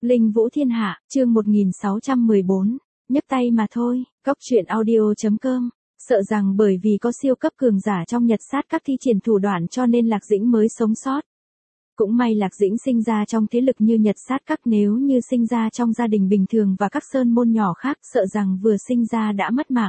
Linh Vũ Thiên Hạ, chương 1614, nhấc tay mà thôi, Góc Truyện Audio.com. Sợ rằng bởi vì có siêu cấp cường giả trong Nhật sát các thi triển thủ đoạn cho nên Lạc Dĩnh mới sống sót. Cũng may Lạc Dĩnh sinh ra trong thế lực như Nhật sát các, nếu như sinh ra trong gia đình bình thường và các sơn môn nhỏ khác sợ rằng vừa sinh ra đã mất mạng.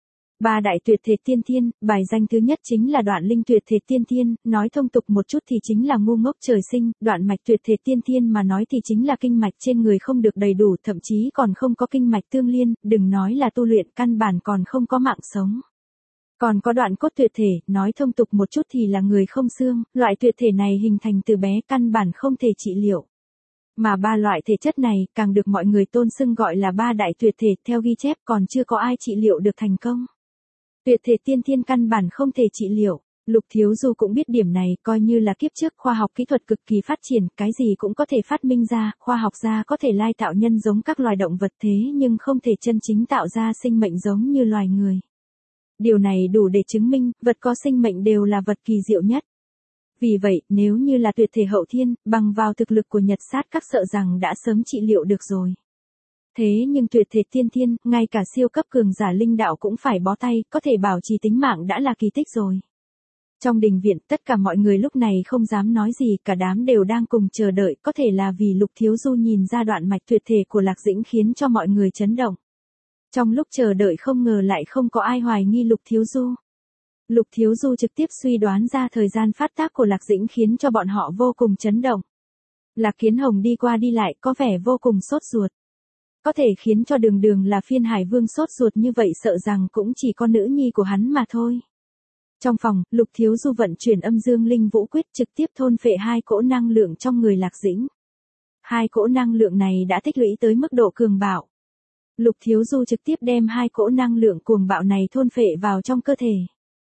Ba đại tuyệt thể tiên thiên, bài danh thứ nhất chính là Đoạn Linh tuyệt thể tiên thiên, nói thông tục một chút thì chính là ngu ngốc trời sinh, Đoạn Mạch tuyệt thể tiên thiên mà nói thì chính là kinh mạch trên người không được đầy đủ, thậm chí còn không có kinh mạch tương liên, đừng nói là tu luyện, căn bản còn không có mạng sống. Còn có Đoạn Cốt tuyệt thể, nói thông tục một chút thì là người không xương, loại tuyệt thể này hình thành từ bé căn bản không thể trị liệu. Mà ba loại thể chất này càng được mọi người tôn xưng gọi là ba đại tuyệt thể, theo ghi chép còn chưa có ai trị liệu được thành công. Tuyệt thể tiên thiên căn bản không thể trị liệu, Lục Thiếu Du cũng biết điểm này, coi như là kiếp trước khoa học kỹ thuật cực kỳ phát triển, cái gì cũng có thể phát minh ra, khoa học gia có thể lai tạo nhân giống các loài động vật thế nhưng không thể chân chính tạo ra sinh mệnh giống như loài người. Điều này đủ để chứng minh, vật có sinh mệnh đều là vật kỳ diệu nhất. Vì vậy, nếu như là tuyệt thể hậu thiên, bằng vào thực lực của Nhật sát các sợ rằng đã sớm trị liệu được rồi. Thế nhưng tuyệt thể tiên thiên, ngay cả siêu cấp cường giả linh đạo cũng phải bó tay, có thể bảo trì tính mạng đã là kỳ tích rồi. Trong đình viện, tất cả mọi người lúc này không dám nói gì, cả đám đều đang cùng chờ đợi, có thể là vì Lục Thiếu Du nhìn ra đoạn mạch tuyệt thể của Lạc Dĩnh khiến cho mọi người chấn động. Trong lúc chờ đợi không ngờ lại không có ai hoài nghi Lục Thiếu Du. Lục Thiếu Du trực tiếp suy đoán ra thời gian phát tác của Lạc Dĩnh khiến cho bọn họ vô cùng chấn động. Lạc Kiến Hồng đi qua đi lại có vẻ vô cùng sốt ruột. Có thể khiến cho Đường Đường là Phiên Hải Vương sốt ruột như vậy sợ rằng cũng chỉ có nữ nhi của hắn mà thôi. Trong phòng, Lục Thiếu Du vận chuyển âm dương linh vũ quyết trực tiếp thôn phệ hai cỗ năng lượng trong người Lạc Dĩnh. Hai cỗ năng lượng này đã tích lũy tới mức độ cường bạo. Lục Thiếu Du trực tiếp đem hai cỗ năng lượng cuồng bạo này thôn phệ vào trong cơ thể.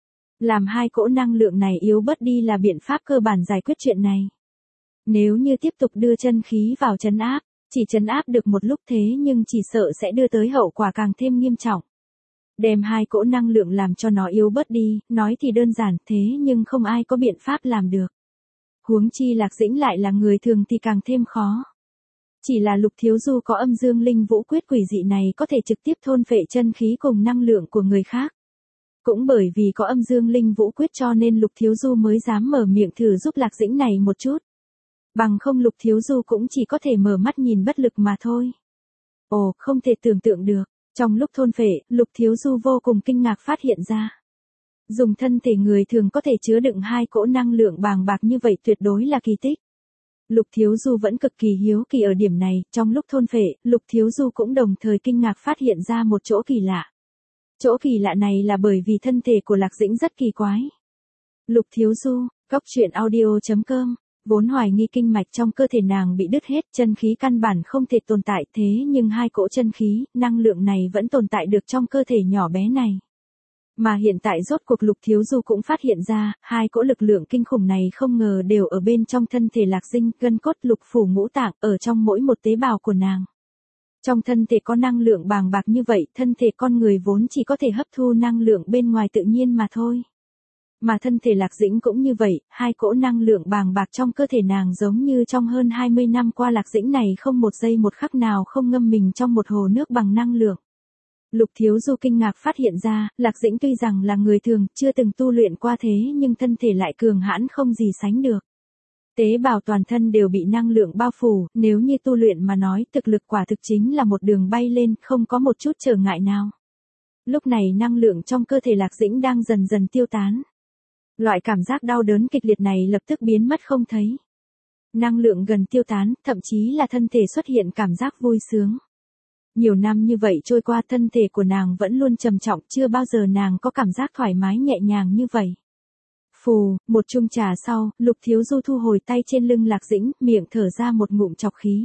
Làm hai cỗ năng lượng này yếu bớt đi là biện pháp cơ bản giải quyết chuyện này. Nếu như tiếp tục đưa chân khí vào trấn áp, chỉ trấn áp được một lúc thế nhưng chỉ sợ sẽ đưa tới hậu quả càng thêm nghiêm trọng. Đem hai cỗ năng lượng làm cho nó yếu bớt đi, nói thì đơn giản thế nhưng không ai có biện pháp làm được. Huống chi Lạc Dĩnh lại là người thường thì càng thêm khó. Chỉ là Lục Thiếu Du có âm dương linh vũ quyết quỷ dị này có thể trực tiếp thôn phệ chân khí cùng năng lượng của người khác. Cũng bởi vì có âm dương linh vũ quyết cho nên Lục Thiếu Du mới dám mở miệng thử giúp Lạc Dĩnh này một chút. Bằng không Lục Thiếu Du cũng chỉ có thể mở mắt nhìn bất lực mà thôi. Ồ, không thể tưởng tượng được. Trong lúc thôn phệ, Lục Thiếu Du vô cùng kinh ngạc phát hiện ra. Dùng thân thể người thường có thể chứa đựng hai cỗ năng lượng bàng bạc như vậy tuyệt đối là kỳ tích. Lục Thiếu Du vẫn cực kỳ hiếu kỳ ở điểm này, trong lúc thôn phệ, Lục Thiếu Du cũng đồng thời kinh ngạc phát hiện ra một chỗ kỳ lạ. Chỗ kỳ lạ này là bởi vì thân thể của Lạc Dĩnh rất kỳ quái. Lục Thiếu Du, Góc Truyện Audio.com, vốn hoài nghi kinh mạch trong cơ thể nàng bị đứt hết, chân khí căn bản không thể tồn tại thế nhưng hai cỗ chân khí, năng lượng này vẫn tồn tại được trong cơ thể nhỏ bé này. Mà hiện tại rốt cuộc Lục Thiếu Du cũng phát hiện ra, hai cỗ lực lượng kinh khủng này không ngờ đều ở bên trong thân thể Lạc Dĩnh, gân cốt lục phủ ngũ tạng, ở trong mỗi một tế bào của nàng. Trong thân thể có năng lượng bàng bạc như vậy, thân thể con người vốn chỉ có thể hấp thu năng lượng bên ngoài tự nhiên mà thôi. Mà thân thể Lạc Dĩnh cũng như vậy, hai cỗ năng lượng bàng bạc trong cơ thể nàng giống như trong hơn 20 năm qua Lạc Dĩnh này không một giây một khắc nào không ngâm mình trong một hồ nước bằng năng lượng. Lục Thiếu Du kinh ngạc phát hiện ra, Lạc Dĩnh tuy rằng là người thường, chưa từng tu luyện qua thế nhưng thân thể lại cường hãn không gì sánh được. Tế bào toàn thân đều bị năng lượng bao phủ, nếu như tu luyện mà nói thực lực quả thực chính là một đường bay lên, không có một chút trở ngại nào. Lúc này năng lượng trong cơ thể Lạc Dĩnh đang dần dần tiêu tán. Loại cảm giác đau đớn kịch liệt này lập tức biến mất không thấy. Năng lượng gần tiêu tán, thậm chí là thân thể xuất hiện cảm giác vui sướng. Nhiều năm như vậy trôi qua thân thể của nàng vẫn luôn trầm trọng, chưa bao giờ nàng có cảm giác thoải mái nhẹ nhàng như vậy. Phù, một chung trà sau, Lục Thiếu Du thu hồi tay trên lưng Lạc Dĩnh, miệng thở ra một ngụm trọc khí.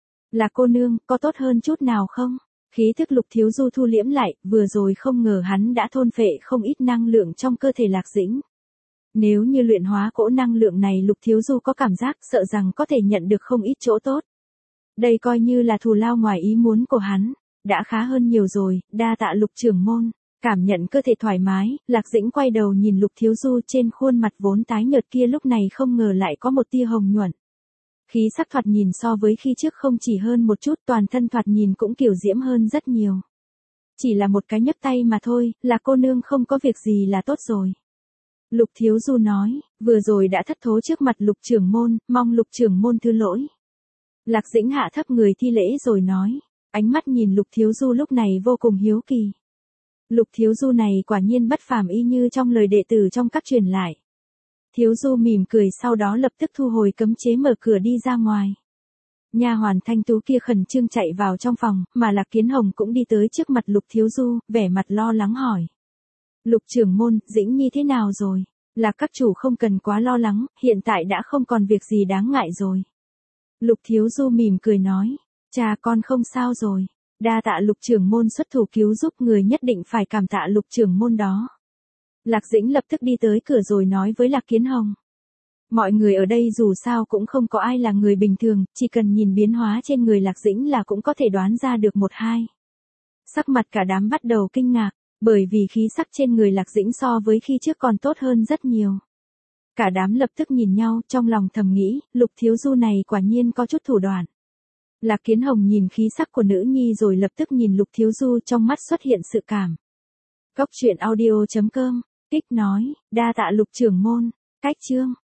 Là cô nương, có tốt hơn chút nào không? Khí thức Lục Thiếu Du thu liễm lại, vừa rồi không ngờ hắn đã thôn phệ không ít năng lượng trong cơ thể Lạc Dĩnh. Nếu như luyện hóa cỗ năng lượng này Lục Thiếu Du có cảm giác sợ rằng có thể nhận được không ít chỗ tốt. Đây coi như là thù lao ngoài ý muốn của hắn, đã khá hơn nhiều rồi, đa tạ Lục trưởng môn. Cảm nhận cơ thể thoải mái, Lạc Dĩnh quay đầu nhìn Lục Thiếu Du, trên khuôn mặt vốn tái nhợt kia lúc này không ngờ lại có một tia hồng nhuận. Khí sắc thoạt nhìn so với khi trước không chỉ hơn một chút, toàn thân thoạt nhìn cũng kiều diễm hơn rất nhiều. Chỉ là một cái nhấc tay mà thôi, là cô nương không có việc gì là tốt rồi. Lục Thiếu Du nói, vừa rồi đã thất thố trước mặt Lục trưởng môn, mong Lục trưởng môn thứ lỗi. Lạc Dĩnh hạ thấp người thi lễ rồi nói, ánh mắt nhìn Lục Thiếu Du lúc này vô cùng hiếu kỳ. Lục Thiếu Du này quả nhiên bất phàm y như trong lời đệ tử trong các truyền lại. Thiếu Du mỉm cười sau đó lập tức thu hồi cấm chế mở cửa đi ra ngoài. Nha hoàn Thanh Tú kia khẩn trương chạy vào trong phòng, mà Lạc Kiến Hồng cũng đi tới trước mặt Lục Thiếu Du, vẻ mặt lo lắng hỏi. Lục trưởng môn, Dĩnh Nhi thế nào rồi? Lạc các chủ không cần quá lo lắng, hiện tại đã không còn việc gì đáng ngại rồi. Lục Thiếu Du mỉm cười nói, cha con không sao rồi. Đa tạ Lục trưởng môn xuất thủ cứu giúp, người nhất định phải cảm tạ Lục trưởng môn đó. Lạc Dĩnh lập tức đi tới cửa rồi nói với Lạc Kiến Hồng. Mọi người ở đây dù sao cũng không có ai là người bình thường, chỉ cần nhìn biến hóa trên người Lạc Dĩnh là cũng có thể đoán ra được một hai. Sắc mặt cả đám bắt đầu kinh ngạc, bởi vì khí sắc trên người Lạc Dĩnh so với khi trước còn tốt hơn rất nhiều. Cả đám lập tức nhìn nhau, trong lòng thầm nghĩ, Lục Thiếu Du này quả nhiên có chút thủ đoạn. Lạc Kiến Hồng nhìn khí sắc của nữ nhi rồi lập tức nhìn Lục Thiếu Du, trong mắt xuất hiện sự cảm. Góc truyện audio.com, Kích nói, đa tạ Lục trưởng môn, cách chương.